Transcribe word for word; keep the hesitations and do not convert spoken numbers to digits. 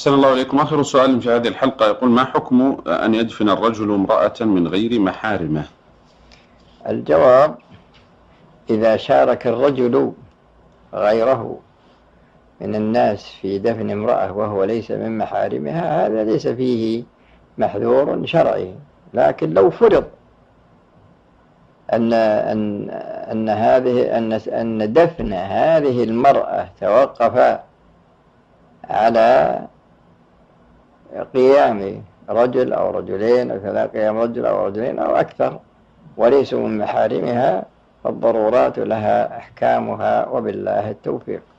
أحسن الله إليكم. آخر سؤال في هذه الحلقة يقول: ما حكم أن يدفن الرجل امرأة من غير محارمه؟ الجواب: إذا شارك الرجل غيره من الناس في دفن امرأة وهو ليس من محارمها هذا ليس فيه محذور شرعي. لكن لو فرض أن أن أن هذه أن أن دفن هذه المرأة توقف على قيام رجل أو رجلين أو كذا، قيام رجل أو رجلين أو أكثر وليسوا من محارمها، فالضرورات لها أحكامها، وبالله التوفيق.